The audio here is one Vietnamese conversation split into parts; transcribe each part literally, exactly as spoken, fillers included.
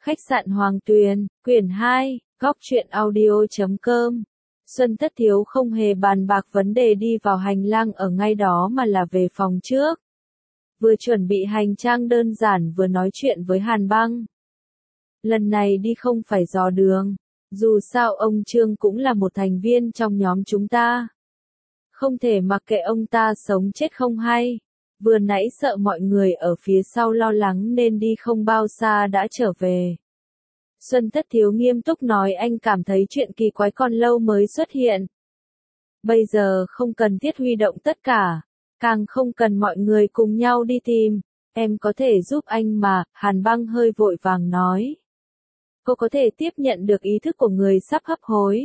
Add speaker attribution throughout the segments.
Speaker 1: Khách sạn Hoàng Tuyền, quyển hai, góc truyện audio chấm com. Xuân Thất Thiếu không hề bàn bạc vấn đề đi vào hành lang ở ngay đó mà là về phòng trước. Vừa chuẩn bị hành trang đơn giản vừa nói chuyện với Hàn Băng. Lần này đi không phải dò đường, dù sao ông Trương cũng là một thành viên trong nhóm chúng ta. Không thể mặc kệ ông ta sống chết không hay. Vừa nãy sợ mọi người ở phía sau lo lắng nên đi không bao xa đã trở về. Xuân Thất Thiếu nghiêm túc nói anh cảm thấy chuyện kỳ quái còn lâu mới xuất hiện. Bây giờ không cần thiết huy động tất cả, càng không cần mọi người cùng nhau đi tìm. Em có thể giúp anh mà, Hàn Băng hơi vội vàng nói. Cô có thể tiếp nhận được ý thức của người sắp hấp hối.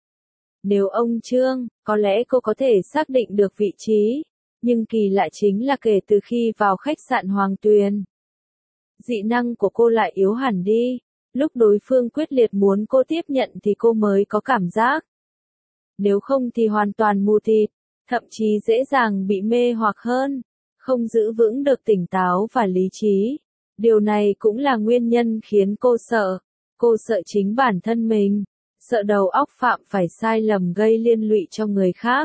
Speaker 1: Nếu ông Trương, có lẽ cô có thể xác định được vị trí. Nhưng kỳ lạ chính là kể từ khi vào khách sạn Hoàng Tuyền, dị năng của cô lại yếu hẳn đi. Lúc đối phương quyết liệt muốn cô tiếp nhận thì cô mới có cảm giác. Nếu không thì hoàn toàn mù tịt, thậm chí dễ dàng bị mê hoặc hơn, không giữ vững được tỉnh táo và lý trí. Điều này cũng là nguyên nhân khiến cô sợ. Cô sợ chính bản thân mình, sợ đầu óc phạm phải sai lầm gây liên lụy cho người khác.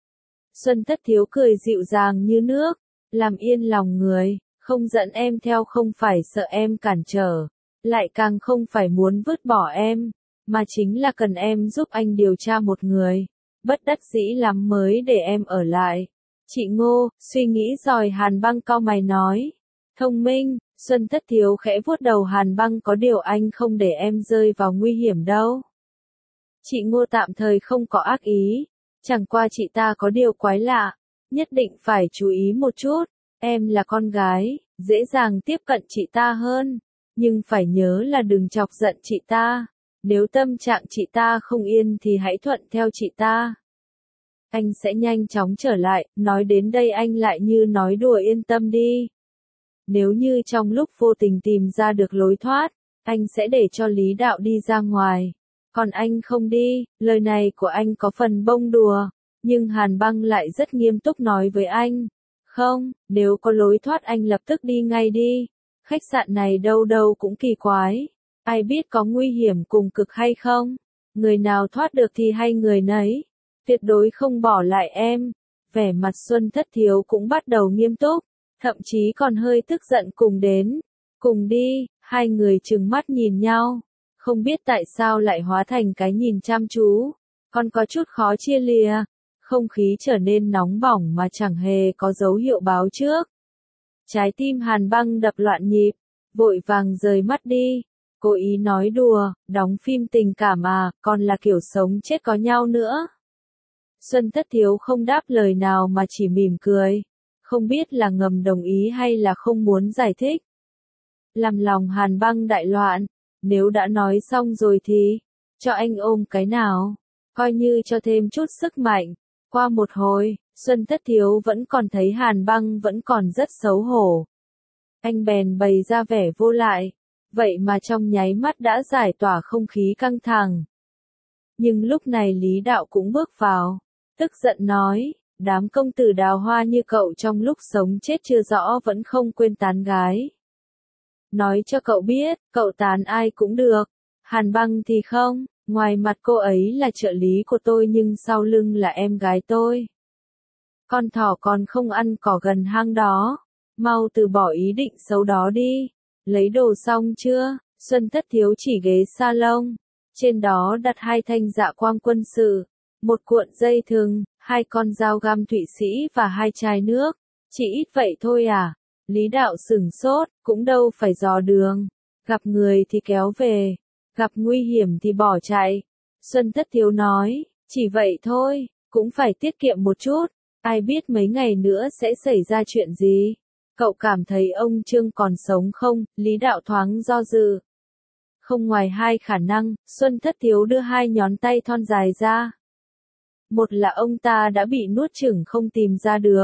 Speaker 1: Xuân Thất Thiếu cười dịu dàng như nước, làm yên lòng người, không dẫn em theo không phải sợ em cản trở, lại càng không phải muốn vứt bỏ em, mà chính là cần em giúp anh điều tra một người, bất đắc dĩ lắm mới để em ở lại. Chị Ngô, suy nghĩ rồi Hàn Băng cau mày nói, thông minh. Xuân Thất Thiếu khẽ vuốt đầu Hàn Băng có điều anh không để em rơi vào nguy hiểm đâu. Chị Ngô tạm thời không có ác ý. Chẳng qua chị ta có điều quái lạ, nhất định phải chú ý một chút, em là con gái, dễ dàng tiếp cận chị ta hơn, nhưng phải nhớ là đừng chọc giận chị ta, nếu tâm trạng chị ta không yên thì hãy thuận theo chị ta. Anh sẽ nhanh chóng trở lại, nói đến đây anh lại như nói đùa yên tâm đi. Nếu như trong lúc vô tình tìm ra được lối thoát, anh sẽ để cho Lý Đạo đi ra ngoài. Còn anh không đi, lời này của anh có phần bông đùa, nhưng Hàn Băng lại rất nghiêm túc nói với anh. Không, nếu có lối thoát anh lập tức đi ngay đi. Khách sạn này đâu đâu cũng kỳ quái. Ai biết có nguy hiểm cùng cực hay không? Người nào thoát được thì hay người nấy. Tuyệt đối không bỏ lại em. Vẻ mặt Xuân Thất Thiếu cũng bắt đầu nghiêm túc, thậm chí còn hơi tức giận cùng đến. Cùng đi, hai người trừng mắt nhìn nhau. Không biết tại sao lại hóa thành cái nhìn chăm chú, còn có chút khó chia lìa, không khí trở nên nóng bỏng mà chẳng hề có dấu hiệu báo trước. Trái tim Hàn Băng đập loạn nhịp, vội vàng rời mắt đi, cố ý nói đùa, đóng phim tình cảm à, còn là kiểu sống chết có nhau nữa. Xuân Thất Thiếu không đáp lời nào mà chỉ mỉm cười, không biết là ngầm đồng ý hay là không muốn giải thích. Làm lòng Hàn Băng đại loạn. Nếu đã nói xong rồi thì, cho anh ôm cái nào, coi như cho thêm chút sức mạnh. Qua một hồi, Xuân Thất Thiếu vẫn còn thấy Hàn Băng vẫn còn rất xấu hổ. Anh bèn bày ra vẻ vô lại, vậy mà trong nháy mắt đã giải tỏa không khí căng thẳng. Nhưng lúc này Lý Đạo cũng bước vào, tức giận nói, đám công tử đào hoa như cậu trong lúc sống chết chưa rõ vẫn không quên tán gái. Nói cho cậu biết, cậu tán ai cũng được. Hàn Băng thì không, ngoài mặt cô ấy là trợ lý của tôi nhưng sau lưng là em gái tôi. Con thỏ còn không ăn cỏ gần hang đó. Mau từ bỏ ý định xấu đó đi. Lấy đồ xong chưa? Xuân Thất Thiếu chỉ ghế salon. Trên đó đặt hai thanh dạ quang quân sự, một cuộn dây thừng, hai con dao găm Thụy Sĩ và hai chai nước. Chỉ ít vậy thôi à? Lý Đạo sửng sốt, cũng đâu phải dò đường, gặp người thì kéo về, gặp nguy hiểm thì bỏ chạy. Xuân Thất Thiếu nói, chỉ vậy thôi, cũng phải tiết kiệm một chút, ai biết mấy ngày nữa sẽ xảy ra chuyện gì. Cậu cảm thấy ông Trương còn sống không? Lý Đạo thoáng do dự. Không ngoài hai khả năng, Xuân Thất Thiếu đưa hai ngón tay thon dài ra. Một là ông ta đã bị nuốt chửng không tìm ra được.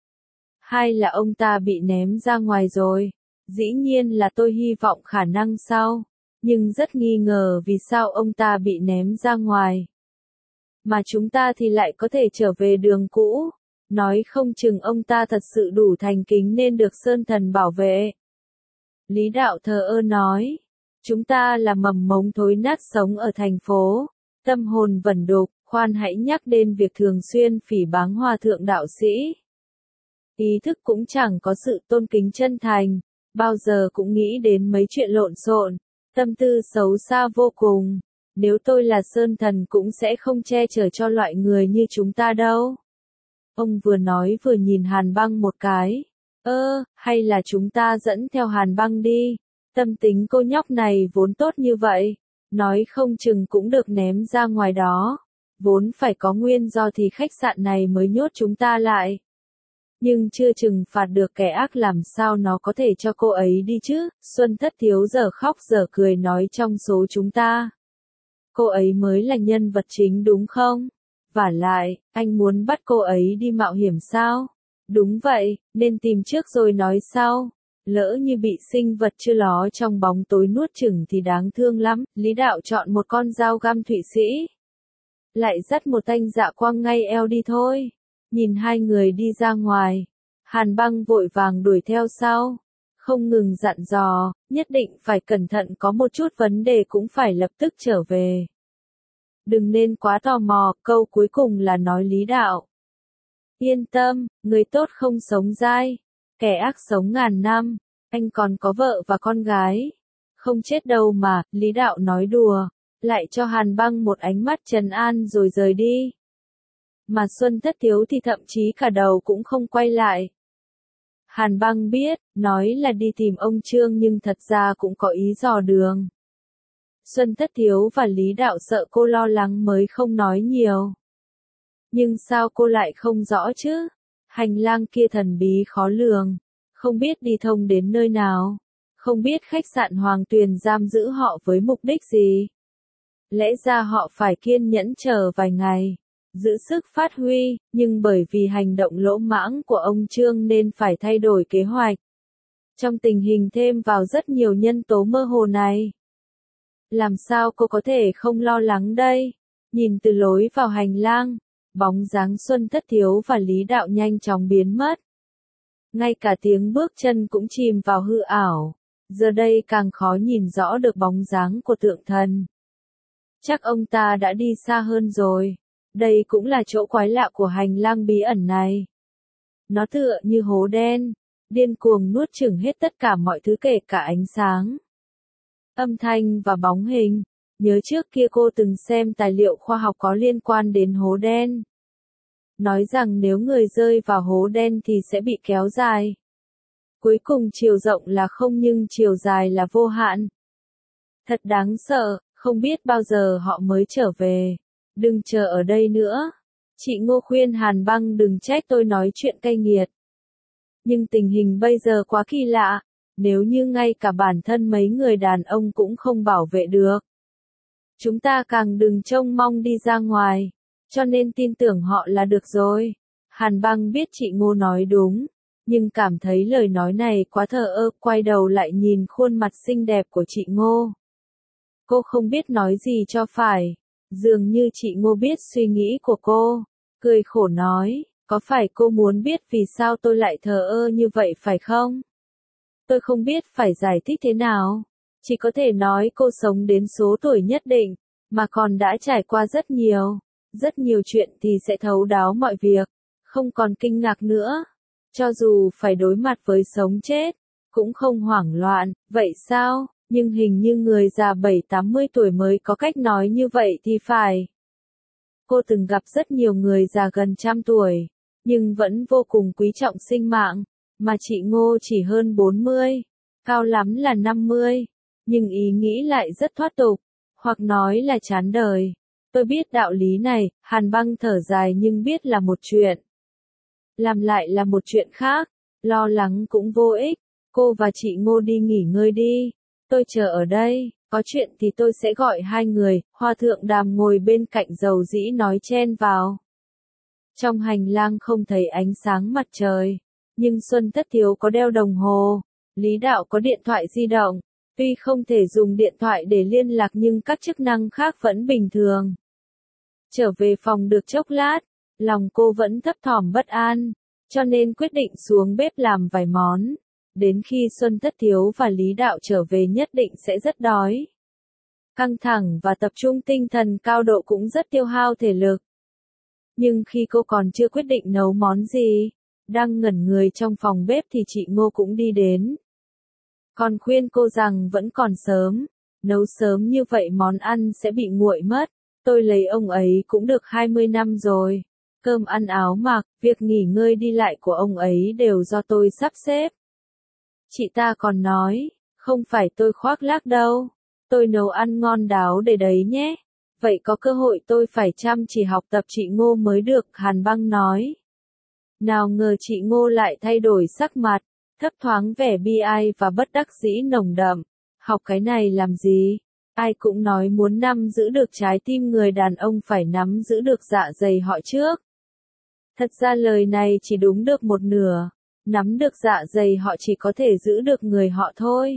Speaker 1: Hai là ông ta bị ném ra ngoài rồi. Dĩ nhiên là tôi hy vọng khả năng sau, nhưng rất nghi ngờ vì sao ông ta bị ném ra ngoài. Mà chúng ta thì lại có thể trở về đường cũ. Nói không chừng ông ta thật sự đủ thành kính nên được Sơn Thần bảo vệ. Lý Đạo thờ ơ nói, Chúng ta là mầm mống thối nát sống ở thành phố, tâm hồn vẩn đục, khoan hãy nhắc đến việc thường xuyên phỉ báng hòa thượng đạo sĩ. Ý thức cũng chẳng có sự tôn kính chân thành, bao giờ cũng nghĩ đến mấy chuyện lộn xộn, tâm tư xấu xa vô cùng. Nếu tôi là Sơn Thần cũng sẽ không che chở cho loại người như chúng ta đâu. Ông vừa nói vừa nhìn Hàn Băng một cái. Ơ, hay là chúng ta dẫn theo Hàn Băng đi. Tâm tính cô nhóc này vốn tốt như vậy. Nói không chừng cũng được ném ra ngoài đó. Vốn phải có nguyên do thì khách sạn này mới nhốt chúng ta lại. Nhưng chưa chừng phạt được kẻ ác làm sao nó có thể cho cô ấy đi chứ. Xuân Thất Thiếu giờ khóc giờ cười nói trong số chúng ta. Cô ấy mới là nhân vật chính đúng không? Vả lại, anh muốn bắt cô ấy đi mạo hiểm sao? Đúng vậy, nên tìm trước rồi nói sau. Lỡ như bị sinh vật chưa ló trong bóng tối nuốt chửng thì đáng thương lắm. Lý Đạo chọn một con dao găm Thụy Sĩ. Lại dắt một thanh dạ quang ngay eo đi thôi. Nhìn hai người đi ra ngoài. Hàn Băng vội vàng đuổi theo sau. Không ngừng dặn dò, nhất định phải cẩn thận, có một chút vấn đề cũng phải lập tức trở về. Đừng nên quá tò mò, câu cuối cùng là nói Lý Đạo. Yên tâm, người tốt không sống dai, kẻ ác sống ngàn năm, anh còn có vợ và con gái. Không chết đâu mà, Lý Đạo nói đùa, lại cho Hàn Băng một ánh mắt trấn an rồi rời đi. Mà Xuân Thất Thiếu thì thậm chí cả đầu cũng không quay lại. Hàn Băng biết, nói là đi tìm ông Trương nhưng thật ra cũng có ý dò đường. Xuân Thất Thiếu và Lý Đạo sợ cô lo lắng mới không nói nhiều. Nhưng sao cô lại không rõ chứ? Hành lang kia thần bí khó lường, không biết đi thông đến nơi nào, không biết khách sạn Hoàng Tuyền giam giữ họ với mục đích gì. Lẽ ra họ phải kiên nhẫn chờ vài ngày, giữ sức phát huy, nhưng bởi vì hành động lỗ mãng của ông Trương nên phải thay đổi kế hoạch. Trong tình hình thêm vào rất nhiều nhân tố mơ hồ này, làm sao cô có thể không lo lắng đây? Nhìn từ lối vào hành lang, bóng dáng Xuân Thất Thiếu và Lý Đạo nhanh chóng biến mất. Ngay cả tiếng bước chân cũng chìm vào hư ảo, giờ đây càng khó nhìn rõ được bóng dáng của tượng thần. Chắc ông ta đã đi xa hơn rồi. Đây cũng là chỗ quái lạ của hành lang bí ẩn này. Nó tựa như hố đen, điên cuồng nuốt chửng hết tất cả mọi thứ kể cả ánh sáng, âm thanh và bóng hình. Nhớ trước kia cô từng xem tài liệu khoa học có liên quan đến hố đen. Nói rằng nếu người rơi vào hố đen thì sẽ bị kéo dài. Cuối cùng chiều rộng là không nhưng chiều dài là vô hạn. Thật đáng sợ, không biết bao giờ họ mới trở về. Đừng chờ ở đây nữa. Chị Ngô khuyên Hàn Băng đừng trách tôi nói chuyện cay nghiệt. Nhưng tình hình bây giờ quá kỳ lạ. Nếu như ngay cả bản thân mấy người đàn ông cũng không bảo vệ được, chúng ta càng đừng trông mong đi ra ngoài. Cho nên tin tưởng họ là được rồi. Hàn Băng biết chị Ngô nói đúng, nhưng cảm thấy lời nói này quá thờ ơ, quay đầu lại nhìn khuôn mặt xinh đẹp của chị Ngô. Cô không biết nói gì cho phải. Dường như chị Ngô biết suy nghĩ của cô. Cười khổ nói, có phải cô muốn biết vì sao tôi lại thờ ơ như vậy phải không? Tôi không biết phải giải thích thế nào. Chỉ có thể nói cô sống đến số tuổi nhất định, mà còn đã trải qua rất nhiều, rất nhiều chuyện thì sẽ thấu đáo mọi việc, không còn kinh ngạc nữa. Cho dù phải đối mặt với sống chết, cũng không hoảng loạn, vậy sao? Nhưng hình như người già bảy tám mươi tuổi mới có cách nói như vậy thì phải. Cô từng gặp rất nhiều người già gần trăm tuổi, nhưng vẫn vô cùng quý trọng sinh mạng, mà chị Ngô chỉ hơn bốn mươi, cao lắm là năm mươi, nhưng ý nghĩ lại rất thoát tục, hoặc nói là chán đời. Tôi biết đạo lý này, Hàn Băng thở dài, nhưng biết là một chuyện, làm lại là một chuyện khác, lo lắng cũng vô ích. Cô và chị Ngô đi nghỉ ngơi đi. Tôi chờ ở đây, có chuyện thì tôi sẽ gọi hai người. Hoa Thượng Đàm ngồi bên cạnh dầu dĩ nói chen vào. Trong hành lang không thấy ánh sáng mặt trời, nhưng Xuân Thất Thiếu có đeo đồng hồ, Lý Đạo có điện thoại di động. Tuy không thể dùng điện thoại để liên lạc nhưng các chức năng khác vẫn bình thường. Trở về phòng được chốc lát, lòng cô vẫn thấp thỏm bất an, cho nên quyết định xuống bếp làm vài món. đến khi Xuân Thất Thiếu và Lý Đạo trở về nhất định sẽ rất đói. Căng thẳng và tập trung tinh thần cao độ cũng rất tiêu hao thể lực. Nhưng khi cô còn chưa quyết định nấu món gì, đang ngẩn người trong phòng bếp thì chị Ngô cũng đi đến. Còn khuyên cô rằng vẫn còn sớm, nấu sớm như vậy món ăn sẽ bị nguội mất. Tôi lấy ông ấy cũng được hai mươi năm rồi. Cơm ăn áo mặc, việc nghỉ ngơi đi lại của ông ấy đều do tôi sắp xếp. Chị ta còn nói, không phải tôi khoác lác đâu. Tôi nấu ăn ngon đáo để đấy nhé. Vậy có cơ hội tôi phải chăm chỉ học tập chị Ngô mới được, Hàn Băng nói. Nào ngờ chị Ngô lại thay đổi sắc mặt, thấp thoáng vẻ bi ai và bất đắc dĩ nồng đậm. Học cái này làm gì? Ai cũng nói muốn nắm giữ được trái tim người đàn ông phải nắm giữ được dạ dày họ trước. Thật ra lời này chỉ đúng được một nửa. Nắm được dạ dày họ chỉ có thể giữ được người họ thôi.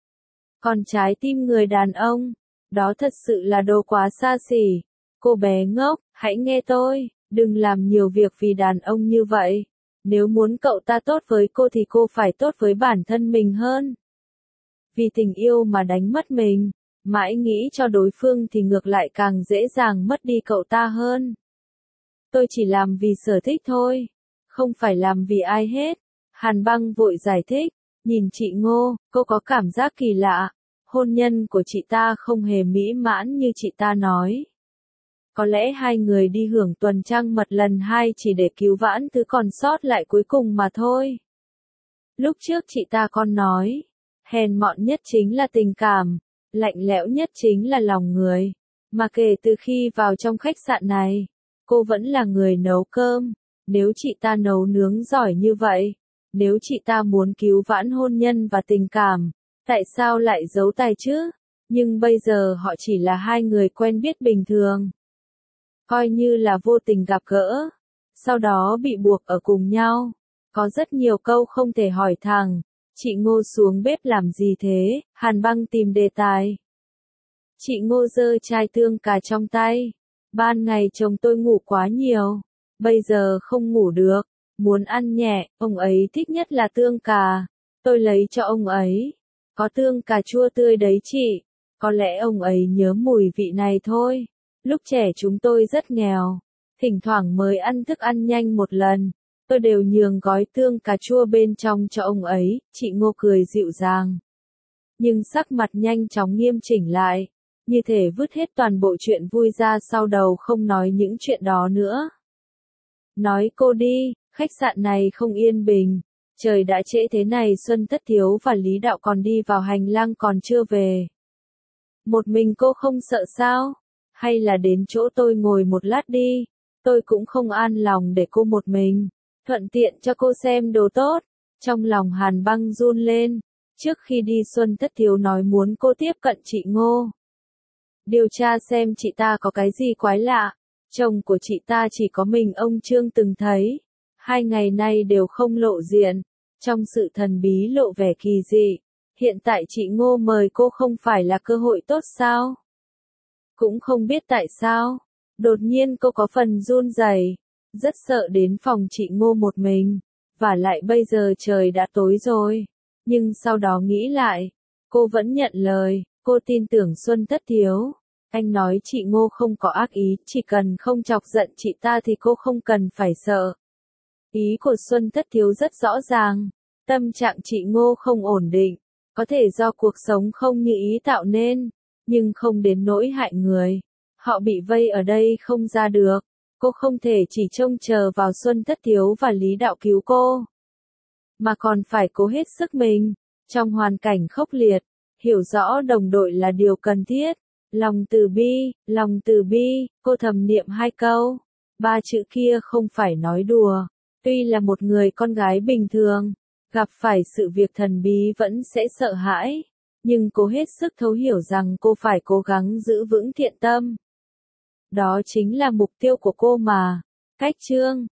Speaker 1: Còn trái tim người đàn ông, đó thật sự là đồ quá xa xỉ. Cô bé ngốc, hãy nghe tôi, đừng làm nhiều việc vì đàn ông như vậy. Nếu muốn cậu ta tốt với cô thì cô phải tốt với bản thân mình hơn. Vì tình yêu mà đánh mất mình, mãi nghĩ cho đối phương thì ngược lại càng dễ dàng mất đi cậu ta hơn. Tôi chỉ làm vì sở thích thôi, không phải làm vì ai hết. Hàn Băng vội giải thích, nhìn chị Ngô, cô có cảm giác kỳ lạ. Hôn nhân của chị ta không hề mỹ mãn như chị ta nói. Có lẽ hai người đi hưởng tuần trăng mật lần hai chỉ để cứu vãn thứ còn sót lại cuối cùng mà thôi. Lúc trước chị ta còn nói, hèn mọn nhất chính là tình cảm, lạnh lẽo nhất chính là lòng người. Mà kể từ khi vào trong khách sạn này, cô vẫn là người nấu cơm. Nếu chị ta nấu nướng giỏi như vậy, nếu chị ta muốn cứu vãn hôn nhân và tình cảm, tại sao lại giấu tay chứ? Nhưng bây giờ họ chỉ là hai người quen biết bình thường. Coi như là vô tình gặp gỡ, sau đó bị buộc ở cùng nhau. Có rất nhiều câu không thể hỏi thẳng. Chị Ngô xuống bếp làm gì thế? Hàn Băng tìm đề tài. Chị Ngô giơ chai tương cà trong tay. Ban ngày chồng tôi ngủ quá nhiều, bây giờ không ngủ được, muốn ăn nhẹ, ông ấy thích nhất là tương cà. Tôi lấy cho ông ấy. Có tương cà chua tươi đấy chị. Có lẽ ông ấy nhớ mùi vị này thôi. Lúc trẻ chúng tôi rất nghèo, thỉnh thoảng mới ăn thức ăn nhanh một lần. Tôi đều nhường gói tương cà chua bên trong cho ông ấy, chị Ngô cười dịu dàng. Nhưng sắc mặt nhanh chóng nghiêm chỉnh lại, như thể vứt hết toàn bộ chuyện vui ra sau đầu không nói những chuyện đó nữa. Nói cô đi, khách sạn này không yên bình. Trời đã trễ thế này Xuân Thất Thiếu và Lý Đạo còn đi vào hành lang còn chưa về. Một mình cô không sợ sao? Hay là đến chỗ tôi ngồi một lát đi, tôi cũng không an lòng để cô một mình, thuận tiện cho cô xem đồ tốt. Trong lòng Hàn Băng run lên, trước khi đi Xuân Thất Thiếu nói muốn cô tiếp cận chị Ngô. Điều tra xem chị ta có cái gì quái lạ, chồng của chị ta chỉ có mình ông Trương từng thấy, hai ngày nay đều không lộ diện, trong sự thần bí lộ vẻ kỳ dị. Hiện tại chị Ngô mời cô không phải là cơ hội tốt sao? Cũng không biết tại sao, đột nhiên cô có phần run rẩy, rất sợ đến phòng chị Ngô một mình, và lại bây giờ trời đã tối rồi. Nhưng sau đó nghĩ lại, cô vẫn nhận lời, cô tin tưởng Xuân Thất Thiếu. Anh nói chị Ngô không có ác ý, chỉ cần không chọc giận chị ta thì cô không cần phải sợ. Ý của Xuân Thất Thiếu rất rõ ràng, tâm trạng chị Ngô không ổn định, có thể do cuộc sống không như ý tạo nên, nhưng không đến nỗi hại người. Họ bị vây ở đây không ra được, cô không thể chỉ trông chờ vào Xuân Thất Thiếu và Lý Đạo cứu cô, mà còn phải cố hết sức mình. Trong hoàn cảnh khốc liệt, hiểu rõ đồng đội là điều cần thiết. Lòng từ bi, lòng từ bi, cô thầm niệm hai câu. Ba chữ kia không phải nói đùa. Tuy là một người con gái bình thường, gặp phải sự việc thần bí vẫn sẽ sợ hãi. Nhưng cô hết sức thấu hiểu rằng cô phải cố gắng giữ vững thiện tâm. Đó chính là mục tiêu của cô mà. Cách chương